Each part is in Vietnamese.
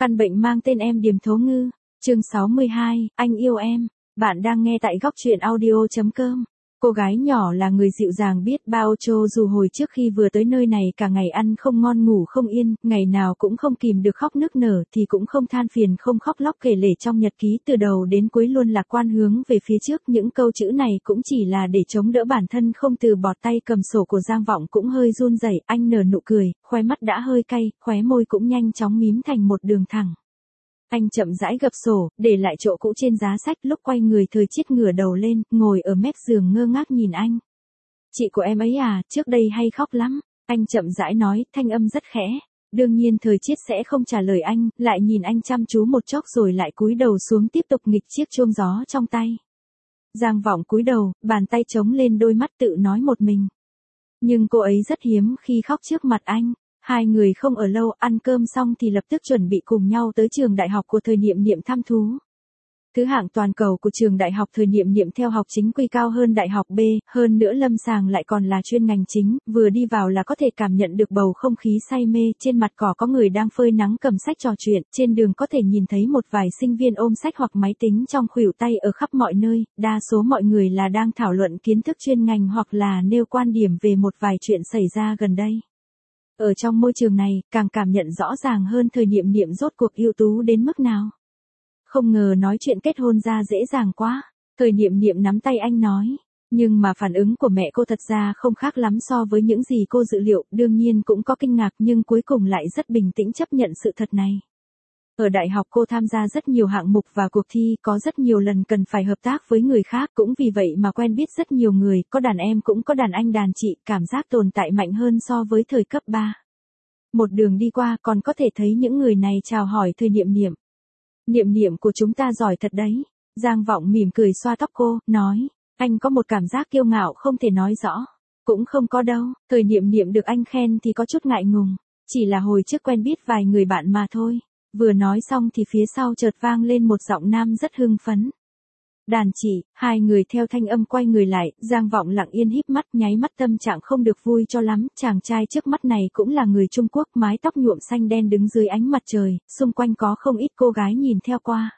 Căn bệnh mang tên Em Điềm Thố Ngư, chương 62, anh yêu em. Bạn đang nghe tại góc truyện audio.com. Cô gái nhỏ là người dịu dàng biết bao trô dù hồi trước khi vừa tới nơi này cả ngày ăn không ngon ngủ không yên, ngày nào cũng không kìm được khóc nức nở thì cũng không than phiền không khóc lóc kể lể trong nhật ký từ đầu đến cuối luôn lạc quan hướng về phía trước. Những câu chữ này cũng chỉ là để chống đỡ bản thân không từ bỏ. Tay cầm sổ của Giang Vọng cũng hơi run rẩy, anh nở nụ cười, khóe mắt đã hơi cay, khóe môi cũng nhanh chóng mím thành một đường thẳng. Anh chậm rãi gập sổ, để lại chỗ cũ trên giá sách, lúc quay người Thời Chiết ngửa đầu lên, ngồi ở mép giường ngơ ngác nhìn anh. Chị của em ấy à, trước đây hay khóc lắm, anh chậm rãi nói, thanh âm rất khẽ. Đương nhiên Thời Chiết sẽ không trả lời anh, lại nhìn anh chăm chú một chốc rồi lại cúi đầu xuống tiếp tục nghịch chiếc chuông gió trong tay. Giang Vọng cúi đầu, bàn tay chống lên đôi mắt tự nói một mình. Nhưng cô ấy rất hiếm khi khóc trước mặt anh. Hai người không ở lâu, ăn cơm xong thì lập tức chuẩn bị cùng nhau tới trường đại học của Thời Niệm Niệm thăm thú. Thứ hạng toàn cầu của trường đại học Thời Niệm Niệm theo học chính quy cao hơn đại học B, hơn nữa lâm sàng lại còn là chuyên ngành chính, vừa đi vào là có thể cảm nhận được bầu không khí say mê. Trên mặt cỏ có người đang phơi nắng cầm sách trò chuyện, trên đường có thể nhìn thấy một vài sinh viên ôm sách hoặc máy tính trong khuỷu tay ở khắp mọi nơi, đa số mọi người là đang thảo luận kiến thức chuyên ngành hoặc là nêu quan điểm về một vài chuyện xảy ra gần đây. Ở trong môi trường này, càng cảm nhận rõ ràng hơn Thời Niệm Niệm rốt cuộc ưu tú đến mức nào. Không ngờ nói chuyện kết hôn ra dễ dàng quá. Thời Niệm Niệm nắm tay anh nói. Nhưng mà phản ứng của mẹ cô thật ra không khác lắm so với những gì cô dự liệu, đương nhiên cũng có kinh ngạc nhưng cuối cùng lại rất bình tĩnh chấp nhận sự thật này. Ở đại học cô tham gia rất nhiều hạng mục và cuộc thi, có rất nhiều lần cần phải hợp tác với người khác, cũng vì vậy mà quen biết rất nhiều người, có đàn em cũng có đàn anh đàn chị, cảm giác tồn tại mạnh hơn so với thời cấp 3. Một đường đi qua còn có thể thấy những người này chào hỏi Thời Niệm Niệm. Niệm Niệm của chúng ta giỏi thật đấy. Giang Vọng mỉm cười xoa tóc cô, nói, anh có một cảm giác kiêu ngạo không thể nói rõ. Cũng không có đâu, Thời Niệm Niệm được anh khen thì có chút ngại ngùng, chỉ là hồi trước quen biết vài người bạn mà thôi. Vừa nói xong thì phía sau chợt vang lên một giọng nam rất hưng phấn. Đàn chị, hai người theo thanh âm quay người lại, Giang Vọng lặng yên híp mắt, nháy mắt tâm trạng không được vui cho lắm. Chàng trai trước mắt này cũng là người Trung Quốc, mái tóc nhuộm xanh đen đứng dưới ánh mặt trời, xung quanh có không ít cô gái nhìn theo qua.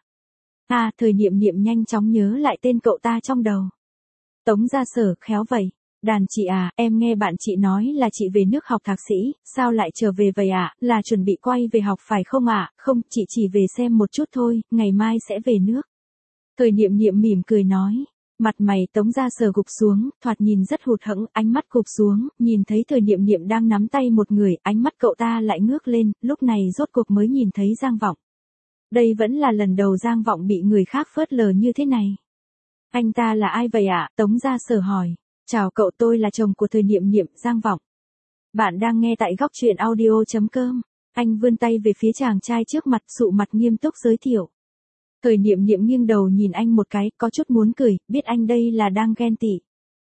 Thời Niệm Niệm nhanh chóng nhớ lại tên cậu ta trong đầu. Tống Gia Sở, khéo vậy. Đàn chị à, em nghe bạn chị nói là chị về nước học thạc sĩ, sao lại trở về vậy ạ, là chuẩn bị quay về học phải không ạ? Không, chị chỉ về xem một chút thôi, ngày mai sẽ về nước. Thời Niệm Niệm mỉm cười nói, mặt mày Tống Gia Sở gục xuống, thoạt nhìn rất hụt hẫng, ánh mắt gục xuống, nhìn thấy Thời Niệm Niệm đang nắm tay một người, ánh mắt cậu ta lại ngước lên, lúc này rốt cuộc mới nhìn thấy Giang Vọng. Đây vẫn là lần đầu Giang Vọng bị người khác phớt lờ như thế này. Anh ta là ai vậy ạ? Tống Gia Sở hỏi. Chào cậu, tôi là chồng của Thời Niệm Niệm, Giang Vọng. Bạn đang nghe tại góc truyện audio.com. Anh vươn tay về phía chàng trai trước mặt, sụ mặt nghiêm túc giới thiệu. Thời Niệm Niệm nghiêng đầu nhìn anh một cái, có chút muốn cười, biết anh đây là đang ghen tị.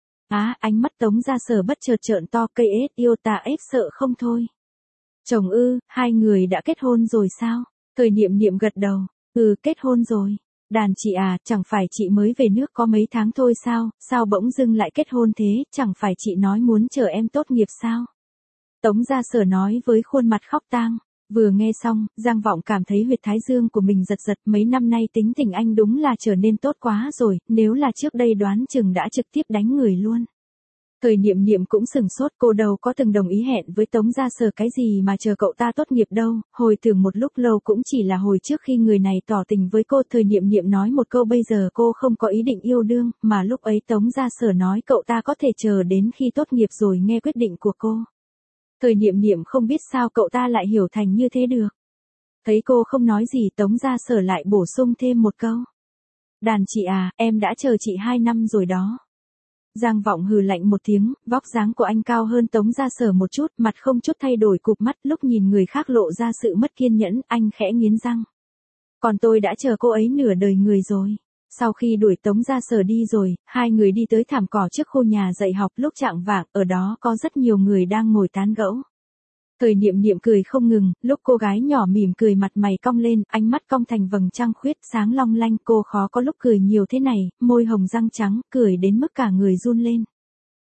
Ánh mắt Tống Gia Sở bất chợt trợn to, cây ết yêu ta ép sợ không thôi. Chồng ư, hai người đã kết hôn rồi sao? Thời Niệm Niệm gật đầu, kết hôn rồi. Đàn chị à, chẳng phải chị mới về nước có mấy tháng thôi sao bỗng dưng lại kết hôn thế, chẳng phải chị nói muốn chờ em tốt nghiệp sao? Tống Gia Sở nói với khuôn mặt khóc tang. Vừa nghe xong, Giang Vọng cảm thấy huyệt thái dương của mình giật giật, mấy năm nay tính tình anh đúng là trở nên tốt quá rồi, nếu là trước đây đoán chừng đã trực tiếp đánh người luôn. Thời Niệm Niệm cũng sừng sốt, cô đâu có từng đồng ý hẹn với Tống Gia Sở cái gì mà chờ cậu ta tốt nghiệp đâu, hồi tưởng một lúc lâu cũng chỉ là hồi trước khi người này tỏ tình với cô. Thời Niệm Niệm nói một câu bây giờ cô không có ý định yêu đương, mà lúc ấy Tống Gia Sở nói cậu ta có thể chờ đến khi tốt nghiệp rồi nghe quyết định của cô. Thời Niệm Niệm không biết sao cậu ta lại hiểu thành như thế được. Thấy cô không nói gì, Tống Gia Sở lại bổ sung thêm một câu. Đàn chị à, em đã chờ chị 2 năm rồi đó. Giang Vọng hừ lạnh một tiếng, vóc dáng của anh cao hơn Tống Gia Sở một chút, mặt không chút thay đổi cụp mắt, lúc nhìn người khác lộ ra sự mất kiên nhẫn, anh khẽ nghiến răng. Còn tôi đã chờ cô ấy nửa đời người rồi. Sau khi đuổi Tống Gia Sở đi rồi, hai người đi tới thảm cỏ trước khu nhà dạy học, lúc chạng vạng, ở đó có rất nhiều người đang ngồi tán gẫu. Thời Niệm Niệm cười không ngừng, lúc cô gái nhỏ mỉm cười mặt mày cong lên, ánh mắt cong thành vầng trăng khuyết sáng long lanh, cô khó có lúc cười nhiều thế này, môi hồng răng trắng, cười đến mức cả người run lên.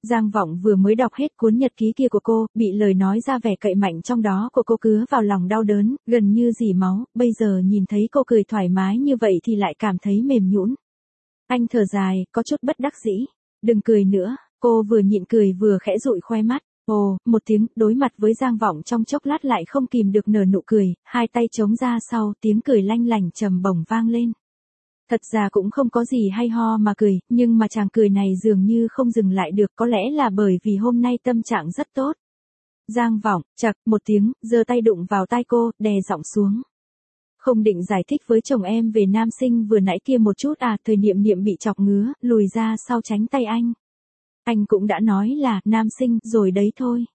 Giang Vọng vừa mới đọc hết cuốn nhật ký kia của cô, bị lời nói ra vẻ cậy mạnh trong đó của cô cứa vào lòng đau đớn, gần như rỉ máu, bây giờ nhìn thấy cô cười thoải mái như vậy thì lại cảm thấy mềm nhũn. Anh thở dài, có chút bất đắc dĩ. Đừng cười nữa, cô vừa nhịn cười vừa khẽ dụi khoe mắt. Ồ, một tiếng, đối mặt với Giang Vọng trong chốc lát lại không kìm được nở nụ cười, hai tay chống ra sau, tiếng cười lanh lảnh trầm bổng vang lên. Thật ra cũng không có gì hay ho mà cười, nhưng mà chàng cười này dường như không dừng lại được, có lẽ là bởi vì hôm nay tâm trạng rất tốt. Giang Vọng, chậc, một tiếng, giơ tay đụng vào tai cô, đè giọng xuống. Không định giải thích với chồng em về nam sinh vừa nãy kia một chút à, thời Niệm Niệm bị chọc ngứa, lùi ra sau tránh tay anh. Anh cũng đã nói là nam sinh rồi đấy thôi.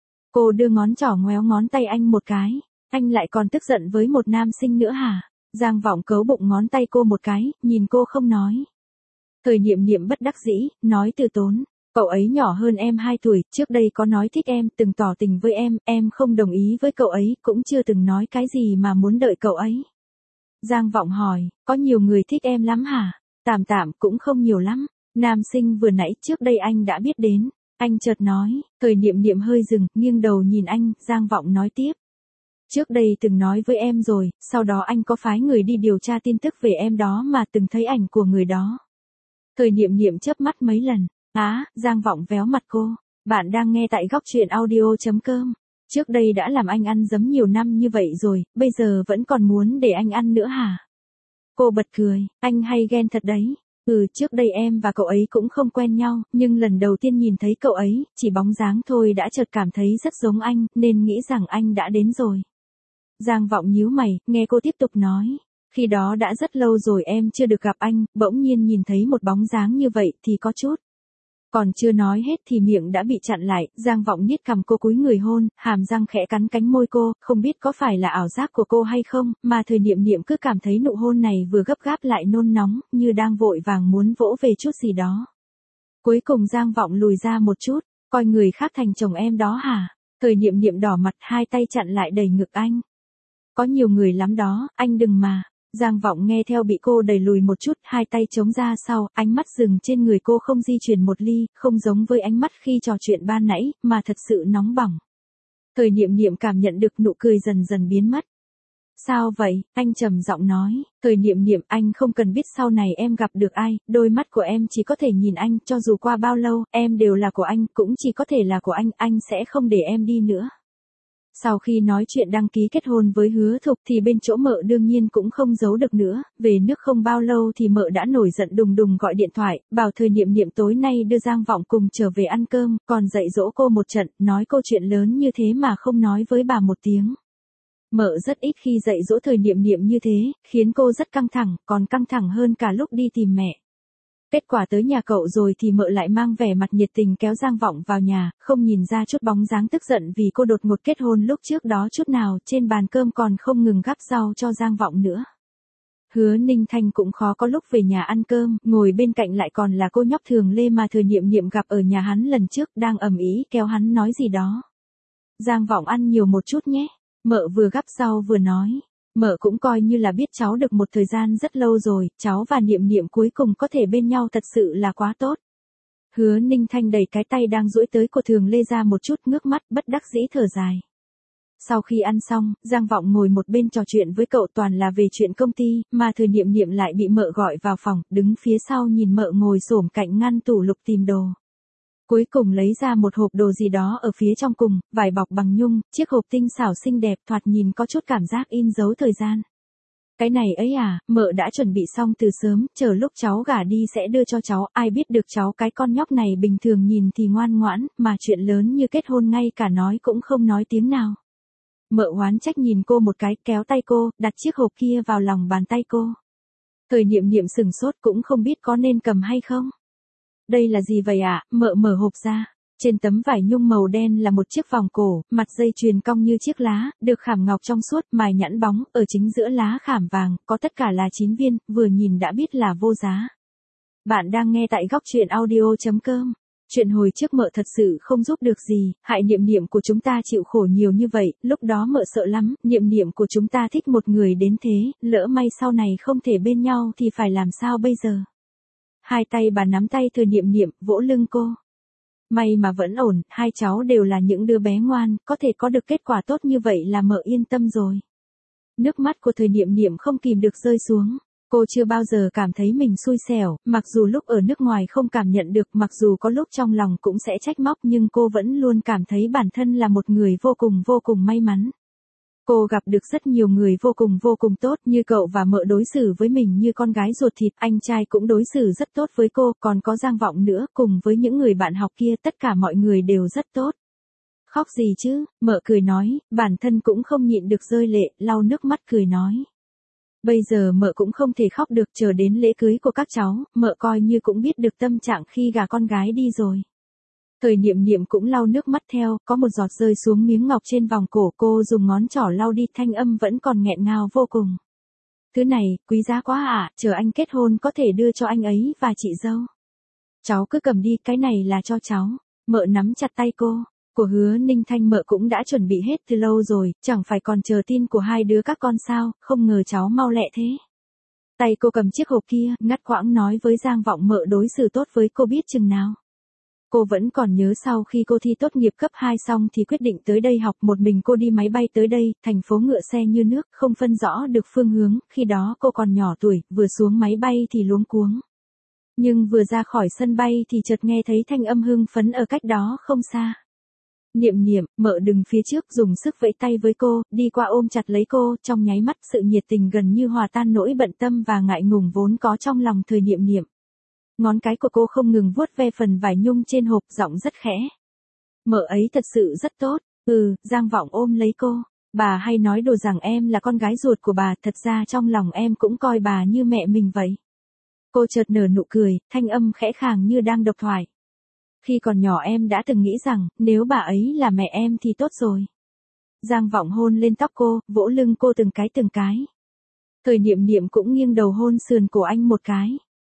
Cô đưa ngón trỏ ngoéo ngón tay anh một cái. Anh lại còn tức giận với một nam sinh nữa hả? Giang Vọng cấu bụng ngón tay cô một cái, nhìn cô không nói. Thời Niệm Niệm bất đắc dĩ, nói từ tốn. Cậu ấy nhỏ hơn em 2 tuổi, trước đây có nói thích em, từng tỏ tình với em không đồng ý với cậu ấy, cũng chưa từng nói cái gì mà muốn đợi cậu ấy. Giang Vọng hỏi, có nhiều người thích em lắm hả? Tạm tạm cũng không nhiều lắm. Nam sinh vừa nãy trước đây anh đã biết đến. Anh chợt nói, thời Niệm Niệm hơi dừng, nghiêng đầu nhìn anh, Giang Vọng nói tiếp. Trước đây từng nói với em rồi, sau đó anh có phái người đi điều tra tin tức về em đó mà từng thấy ảnh của người đó. Thời Niệm Niệm chớp mắt mấy lần. Giang Vọng véo mặt cô. Bạn đang nghe tại góc truyện audio.com. Trước đây đã làm anh ăn giấm nhiều năm như vậy rồi, bây giờ vẫn còn muốn để anh ăn nữa hả? Cô bật cười, anh hay ghen thật đấy. Trước đây em và cậu ấy cũng không quen nhau, nhưng lần đầu tiên nhìn thấy cậu ấy, chỉ bóng dáng thôi đã chợt cảm thấy rất giống anh, nên nghĩ rằng anh đã đến rồi. Giang Vọng nhíu mày, nghe cô tiếp tục nói. Khi đó đã rất lâu rồi em chưa được gặp anh, bỗng nhiên nhìn thấy một bóng dáng như vậy thì có chút. Còn chưa nói hết thì miệng đã bị chặn lại, Giang Vọng niết cằm cô cúi người hôn, hàm răng khẽ cắn cánh môi cô, không biết có phải là ảo giác của cô hay không, mà thời Niệm Niệm cứ cảm thấy nụ hôn này vừa gấp gáp lại nôn nóng, như đang vội vàng muốn vỗ về chút gì đó. Cuối cùng Giang Vọng lùi ra một chút, coi người khác thành chồng em đó hả? Thời Niệm Niệm đỏ mặt, hai tay chặn lại đầy ngực anh. Có nhiều người lắm đó, anh đừng mà. Giang Vọng nghe theo bị cô đẩy lùi một chút, hai tay chống ra sau, ánh mắt dừng trên người cô không di chuyển một ly, không giống với ánh mắt khi trò chuyện ban nãy, mà thật sự nóng bỏng. Thời Niệm Niệm cảm nhận được nụ cười dần dần biến mất. Sao vậy? Anh trầm giọng nói. Thời Niệm Niệm, anh không cần biết sau này em gặp được ai, đôi mắt của em chỉ có thể nhìn anh, cho dù qua bao lâu, em đều là của anh, cũng chỉ có thể là của anh sẽ không để em đi nữa. Sau khi nói chuyện đăng ký kết hôn với Hứa Thục thì bên chỗ mợ đương nhiên cũng không giấu được nữa, về nước không bao lâu thì mợ đã nổi giận đùng đùng gọi điện thoại, bảo thời Niệm Niệm tối nay đưa Giang Vọng cùng trở về ăn cơm, còn dạy dỗ cô một trận, nói câu chuyện lớn như thế mà không nói với bà một tiếng. Mợ rất ít khi dạy dỗ thời Niệm Niệm như thế, khiến cô rất căng thẳng, còn căng thẳng hơn cả lúc đi tìm mẹ. Kết quả tới nhà cậu rồi thì mợ lại mang vẻ mặt nhiệt tình kéo Giang Vọng vào nhà, không nhìn ra chút bóng dáng tức giận vì cô đột ngột kết hôn lúc trước đó chút nào, trên bàn cơm còn không ngừng gắp rau cho Giang Vọng nữa. Hứa Ninh Thanh cũng khó có lúc về nhà ăn cơm, ngồi bên cạnh lại còn là cô nhóc Thường Lê mà thời Niệm Niệm gặp ở nhà hắn lần trước, đang ầm ĩ kéo hắn nói gì đó. Giang Vọng ăn nhiều một chút nhé, mợ vừa gắp rau vừa nói. Mợ cũng coi như là biết cháu được một thời gian rất lâu rồi, cháu và Niệm Niệm cuối cùng có thể bên nhau thật sự là quá tốt. Hứa Ninh Thanh đẩy cái tay đang duỗi tới của Thường Lê ra một chút, ngước mắt bất đắc dĩ thở dài. Sau khi ăn xong, Giang Vọng ngồi một bên trò chuyện với cậu toàn là về chuyện công ty, mà thời Niệm Niệm lại bị mợ gọi vào phòng, đứng phía sau nhìn mợ ngồi xổm cạnh ngăn tủ lục tìm đồ. Cuối cùng lấy ra một hộp đồ gì đó ở phía trong cùng, vải bọc bằng nhung, chiếc hộp tinh xảo xinh đẹp thoạt nhìn có chút cảm giác in dấu thời gian. Cái này ấy à, mợ đã chuẩn bị xong từ sớm, chờ lúc cháu gả đi sẽ đưa cho cháu, ai biết được cháu cái con nhóc này bình thường nhìn thì ngoan ngoãn, mà chuyện lớn như kết hôn ngay cả nói cũng không nói tiếng nào. Mợ oán trách nhìn cô một cái, kéo tay cô, đặt chiếc hộp kia vào lòng bàn tay cô. Thời Niệm Niệm sừng sốt cũng không biết có nên cầm hay không. Đây là gì vậy ạ? Mợ mở hộp ra. Trên tấm vải nhung màu đen là một chiếc vòng cổ, mặt dây chuyền cong như chiếc lá, được khảm ngọc trong suốt, mài nhẵn bóng, ở chính giữa lá khảm vàng, có tất cả là 9 viên, vừa nhìn đã biết là vô giá. Bạn đang nghe tại góc truyện audio.com. Chuyện hồi trước mợ thật sự không giúp được gì, hại Niệm Niệm của chúng ta chịu khổ nhiều như vậy, lúc đó mợ sợ lắm, Niệm Niệm của chúng ta thích một người đến thế, lỡ may sau này không thể bên nhau thì phải làm sao bây giờ? Hai tay bà nắm tay thời Niệm Niệm, vỗ lưng cô. May mà vẫn ổn, hai cháu đều là những đứa bé ngoan, có thể có được kết quả tốt như vậy là mợ yên tâm rồi. Nước mắt của Thời Niệm Niệm không kìm được rơi xuống. Cô chưa bao giờ cảm thấy mình xui xẻo, mặc dù lúc ở nước ngoài không cảm nhận được, mặc dù có lúc trong lòng cũng sẽ trách móc, nhưng cô vẫn luôn cảm thấy bản thân là một người vô cùng may mắn. Cô gặp được rất nhiều người vô cùng tốt, như cậu và mợ đối xử với mình như con gái ruột thịt, anh trai cũng đối xử rất tốt với cô, còn có Giang Vọng nữa, cùng với những người bạn học kia, tất cả mọi người đều rất tốt. Khóc gì chứ, mợ cười nói, bản thân cũng không nhịn được rơi lệ, lau nước mắt cười nói. Bây giờ mợ cũng không thể khóc được, chờ đến lễ cưới của các cháu, mợ coi như cũng biết được tâm trạng khi gả con gái đi rồi. Thời Niệm Niệm cũng lau nước mắt theo, có một giọt rơi xuống miếng ngọc trên vòng cổ, cô dùng ngón trỏ lau đi, thanh âm vẫn còn nghẹn ngào vô cùng. Thứ này, quý giá quá ạ, chờ anh kết hôn có thể đưa cho anh ấy và chị dâu. Cháu cứ cầm đi, cái này là cho cháu. Mợ nắm chặt tay cô. Của Hứa Ninh Thanh mợ cũng đã chuẩn bị hết từ lâu rồi, chẳng phải còn chờ tin của hai đứa các con sao, không ngờ cháu mau lẹ thế. Tay cô cầm chiếc hộp kia, ngắt quãng nói với Giang Vọng mợ đối xử tốt với cô biết chừng nào. Cô vẫn còn nhớ sau khi cô thi tốt nghiệp cấp 2 xong thì quyết định tới đây học, một mình cô đi máy bay tới đây, thành phố ngựa xe như nước, không phân rõ được phương hướng, khi đó cô còn nhỏ tuổi, vừa xuống máy bay thì luống cuống. Nhưng vừa ra khỏi sân bay thì chợt nghe thấy thanh âm hưng phấn ở cách đó không xa. Niệm Niệm, mợ đừng phía trước, dùng sức vẫy tay với cô, đi qua ôm chặt lấy cô, trong nháy mắt sự nhiệt tình gần như hòa tan nỗi bận tâm và ngại ngùng vốn có trong lòng Thời Niệm Niệm. Ngón cái của cô không ngừng vuốt ve phần vải nhung trên hộp, giọng rất khẽ. Mợ ấy thật sự rất tốt. Giang Vọng ôm lấy cô. Bà hay nói đùa rằng em là con gái ruột của bà, thật ra trong lòng em cũng coi bà như mẹ mình vậy. Cô chợt nở nụ cười, thanh âm khẽ khàng như đang độc thoại. Khi còn nhỏ em đã từng nghĩ rằng, nếu bà ấy là mẹ em thì tốt rồi. Giang Vọng hôn lên tóc cô, vỗ lưng cô từng cái. Thời Niệm Niệm cũng nghiêng đầu hôn sườn cổ anh một cái.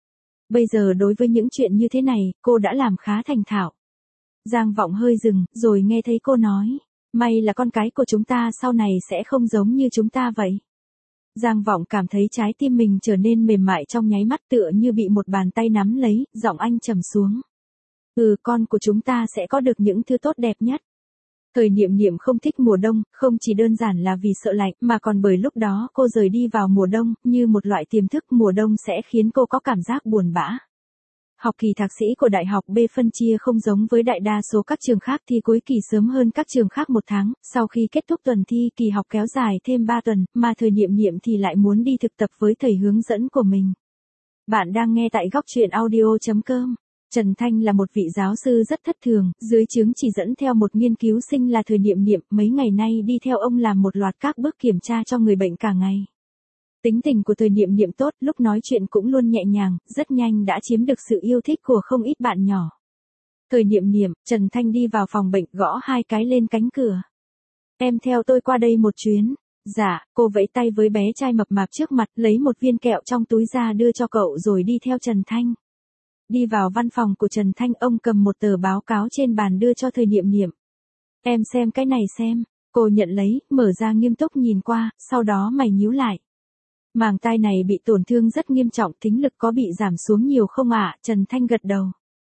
Bây giờ đối với những chuyện như thế này, cô đã làm khá thành thạo. Giang Vọng hơi dừng, rồi nghe thấy cô nói. May là con cái của chúng ta sau này sẽ không giống như chúng ta vậy. Giang Vọng cảm thấy trái tim mình trở nên mềm mại trong nháy mắt, tựa như bị một bàn tay nắm lấy, giọng anh trầm xuống. Con của chúng ta sẽ có được những thứ tốt đẹp nhất. Thời Niệm Niệm không thích mùa đông, không chỉ đơn giản là vì sợ lạnh, mà còn bởi lúc đó cô rời đi vào mùa đông, như một loại tiềm thức, mùa đông sẽ khiến cô có cảm giác buồn bã. Học kỳ thạc sĩ của Đại học B phân chia không giống với đại đa số các trường khác, thi cuối kỳ sớm hơn các trường khác 1 tháng, sau khi kết thúc tuần thi kỳ học kéo dài thêm 3 tuần, mà Thời Niệm Niệm thì lại muốn đi thực tập với thầy hướng dẫn của mình. Bạn đang nghe tại góc truyện audio.com. Trần Thanh là một vị giáo sư rất thất thường, dưới chứng chỉ dẫn theo một nghiên cứu sinh là Thời Niệm Niệm, mấy ngày nay đi theo ông làm một loạt các bước kiểm tra cho người bệnh cả ngày. Tính tình của Thời Niệm Niệm tốt, lúc nói chuyện cũng luôn nhẹ nhàng, rất nhanh đã chiếm được sự yêu thích của không ít bạn nhỏ. Thời Niệm Niệm, Trần Thanh đi vào phòng bệnh, gõ 2 cái lên cánh cửa. Em theo tôi qua đây một chuyến. Dạ, cô vẫy tay với bé trai mập mạp trước mặt, lấy một viên kẹo trong túi ra đưa cho cậu rồi đi theo Trần Thanh. Đi vào văn phòng của Trần Thanh, ông cầm một tờ báo cáo trên bàn đưa cho Thời Niệm Niệm. Em xem cái này xem. Cô nhận lấy, mở ra nghiêm túc nhìn qua, sau đó mày nhíu lại. Màng tai này bị tổn thương rất nghiêm trọng, thính lực có bị giảm xuống nhiều không ạ? Trần Thanh gật đầu.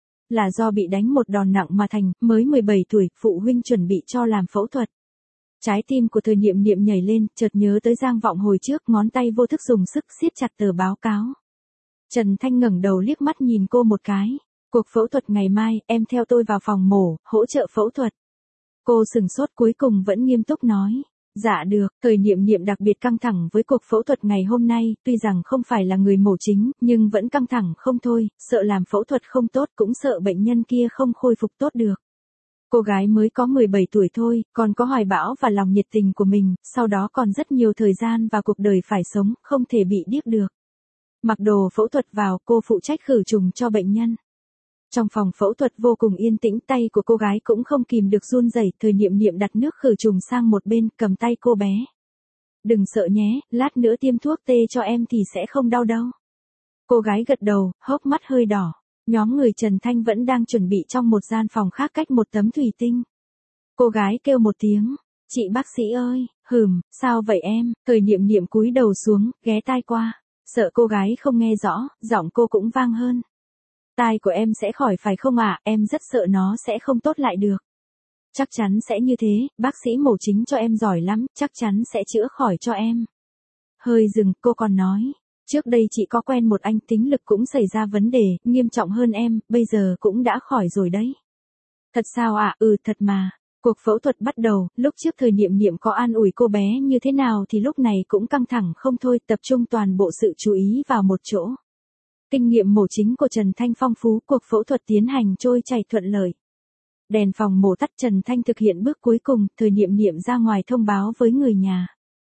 Là do bị đánh một đòn nặng mà thành, mới 17 tuổi, phụ huynh chuẩn bị cho làm phẫu thuật. Trái tim của Thời Niệm Niệm nhảy lên, chợt nhớ tới Giang Vọng hồi trước, ngón tay vô thức dùng sức siết chặt tờ báo cáo. Trần Thanh ngẩng đầu liếc mắt nhìn cô một cái. Cuộc phẫu thuật ngày mai, em theo tôi vào phòng mổ, hỗ trợ phẫu thuật. Cô sừng sốt, cuối cùng vẫn nghiêm túc nói. Dạ được. Thời Niệm Niệm đặc biệt căng thẳng với cuộc phẫu thuật ngày hôm nay, tuy rằng không phải là người mổ chính, nhưng vẫn căng thẳng không thôi, sợ làm phẫu thuật không tốt, cũng sợ bệnh nhân kia không khôi phục tốt được. Cô gái mới có 17 tuổi thôi, còn có hoài bão và lòng nhiệt tình của mình, sau đó còn rất nhiều thời gian và cuộc đời phải sống, không thể bị điếc được. Mặc đồ phẫu thuật vào, cô phụ trách khử trùng cho bệnh nhân. Trong phòng phẫu thuật vô cùng yên tĩnh, tay của cô gái cũng không kìm được run rẩy. Thời Niệm Niệm đặt nước khử trùng sang một bên, cầm tay cô bé. Đừng sợ nhé, lát nữa tiêm thuốc tê cho em thì sẽ không đau đâu. Cô gái gật đầu, hốc mắt hơi đỏ. Nhóm người Trần Thanh vẫn đang chuẩn bị trong một gian phòng khác cách một tấm thủy tinh. Cô gái kêu một tiếng, chị bác sĩ ơi, sao vậy em? Thời Niệm Niệm cúi đầu xuống, ghé tai qua. Sợ cô gái không nghe rõ, giọng cô cũng vang hơn. Tai của em sẽ khỏi phải không ạ? Em rất sợ nó sẽ không tốt lại được. Chắc chắn sẽ như thế, bác sĩ mổ chính cho em giỏi lắm, chắc chắn sẽ chữa khỏi cho em. Hơi dừng, cô còn nói. Trước đây chị có quen một anh tính lực cũng xảy ra vấn đề, nghiêm trọng hơn em, bây giờ cũng đã khỏi rồi đấy. Thật sao ạ? Ừ, thật mà. Cuộc phẫu thuật bắt đầu, lúc trước thời Niệm Niệm có an ủi cô bé như thế nào thì lúc này cũng căng thẳng không thôi, tập trung toàn bộ sự chú ý vào một chỗ. Kinh nghiệm mổ chính của Trần Thanh phong phú, cuộc phẫu thuật tiến hành trôi chảy thuận lợi. Đèn phòng mổ tắt, Trần Thanh thực hiện bước cuối cùng, thời Niệm Niệm ra ngoài thông báo với người nhà.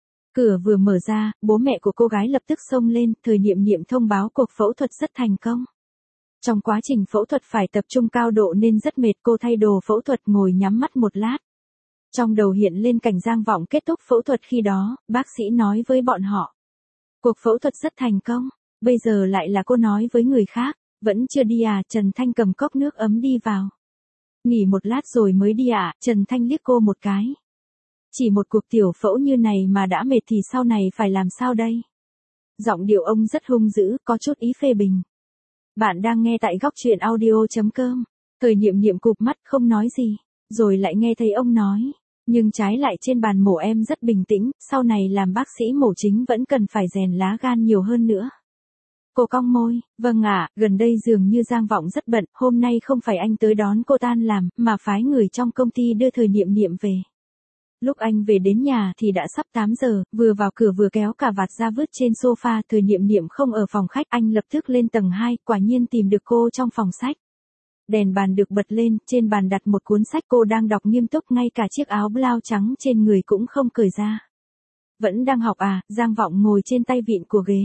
Cửa vừa mở ra, bố mẹ của cô gái lập tức xông lên, thời Niệm Niệm thông báo cuộc phẫu thuật rất thành công. Trong quá trình phẫu thuật phải tập trung cao độ nên rất mệt, cô thay đồ phẫu thuật ngồi nhắm mắt một lát. Trong đầu hiện lên cảnh Giang Vọng kết thúc phẫu thuật khi đó, bác sĩ nói với bọn họ. Cuộc phẫu thuật rất thành công, bây giờ lại là cô nói với người khác, vẫn chưa đi à? Trần Thanh cầm cốc nước ấm đi vào. Nghỉ một lát rồi mới đi à? Trần Thanh liếc cô một cái. Chỉ một cuộc tiểu phẫu như này mà đã mệt thì sau này phải làm sao đây? Giọng điệu ông rất hung dữ, có chút ý phê bình. Bạn đang nghe tại góc truyện audio.com. Thời Niệm Niệm cụp mắt không nói gì, rồi lại nghe thấy ông nói. Nhưng trái lại trên bàn mổ em rất bình tĩnh, sau này làm bác sĩ mổ chính vẫn cần phải rèn lá gan nhiều hơn nữa. Cô cong môi, vâng ạ, gần đây dường như Giang Vọng rất bận, hôm nay không phải anh tới đón cô tan làm, mà phái người trong công ty đưa thời Niệm Niệm về. Lúc anh về đến nhà thì đã sắp 8 giờ, vừa vào cửa vừa kéo cà vạt ra vứt trên sofa, thời Niệm Niệm không ở phòng khách, anh lập tức lên tầng 2, quả nhiên tìm được cô trong phòng sách. Đèn bàn được bật lên, trên bàn đặt một cuốn sách, cô đang đọc nghiêm túc, ngay cả chiếc áo blau trắng trên người cũng không cởi ra. Vẫn đang học à? Giang Vọng ngồi trên tay vịn của ghế.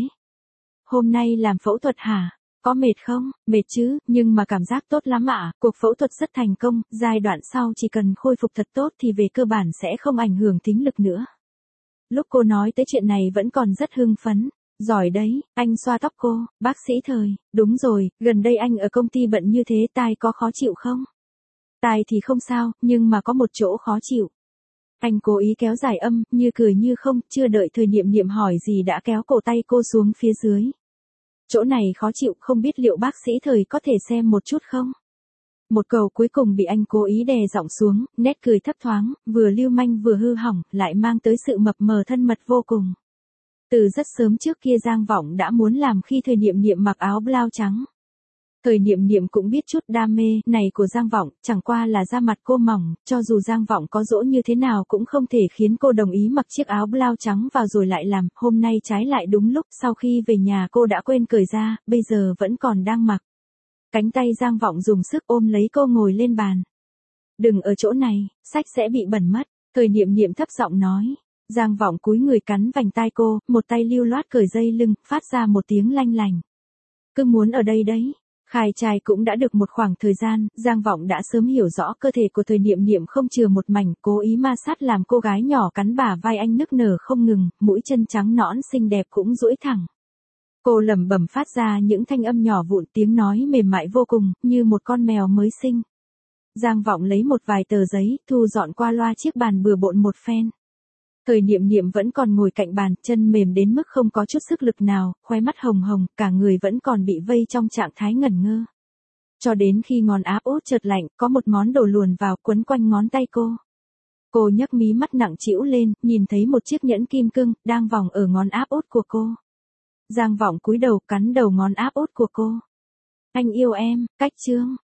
Hôm nay làm phẫu thuật hả? Có mệt không? Mệt chứ, nhưng mà cảm giác tốt lắm ạ. Cuộc phẫu thuật rất thành công, giai đoạn sau chỉ cần khôi phục thật tốt thì về cơ bản sẽ không ảnh hưởng thính lực nữa. Lúc cô nói tới chuyện này vẫn còn rất hưng phấn. Giỏi đấy, anh xoa tóc cô, bác sĩ Thời, đúng rồi, gần đây anh ở công ty bận như thế, tai có khó chịu không? Tai thì không sao, nhưng mà có một chỗ khó chịu. Anh cố ý kéo dài âm, như cười như không, chưa đợi thời Niệm Niệm hỏi gì đã kéo cổ tay cô xuống phía dưới. Chỗ này khó chịu, không biết liệu bác sĩ Thời có thể xem một chút không? Một câu cuối cùng bị anh cố ý đè giọng xuống, nét cười thấp thoáng, vừa lưu manh vừa hư hỏng, lại mang tới sự mập mờ thân mật vô cùng. Từ rất sớm trước kia Giang Vọng đã muốn làm khi thời Niệm Niệm mặc áo blau trắng. Thời Niệm Niệm cũng biết chút đam mê này của Giang Vọng, chẳng qua là da mặt cô mỏng, cho dù Giang Vọng có dỗ như thế nào cũng không thể khiến cô đồng ý mặc chiếc áo blau trắng vào rồi lại làm, hôm nay trái lại đúng lúc, sau khi về nhà cô đã quên cởi ra, bây giờ vẫn còn đang mặc. Cánh tay Giang Vọng dùng sức ôm lấy cô ngồi lên bàn. Đừng ở chỗ này, sách sẽ bị bẩn mất, thời Niệm Niệm thấp giọng nói. Giang Vọng cúi người cắn vành tai cô, một tay lưu loát cởi dây lưng, phát ra một tiếng lanh lành. Cứ muốn ở đây đấy. Khai trai cũng đã được một khoảng thời gian, Giang Vọng đã sớm hiểu rõ cơ thể của thời Niệm Niệm không chừa một mảnh, cố ý ma sát làm cô gái nhỏ cắn bả vai anh nức nở không ngừng, mũi chân trắng nõn xinh đẹp cũng duỗi thẳng. Cô lẩm bẩm phát ra những thanh âm nhỏ vụn, tiếng nói mềm mại vô cùng, như một con mèo mới sinh. Giang Vọng lấy một vài tờ giấy, thu dọn qua loa chiếc bàn bừa bộn một phen. Thời Niệm Niệm vẫn còn ngồi cạnh bàn, chân mềm đến mức không có chút sức lực nào, khóe mắt hồng hồng, cả người vẫn còn bị vây trong trạng thái ngẩn ngơ. Cho đến khi ngón áp út chợt lạnh, có một món đồ luồn vào quấn quanh ngón tay cô. Cô nhấc mí mắt nặng trĩu lên, nhìn thấy một chiếc nhẫn kim cương, đang vòng ở ngón áp út của cô. Giang Vọng cúi đầu cắn đầu ngón áp út của cô. Anh yêu em, cách chương.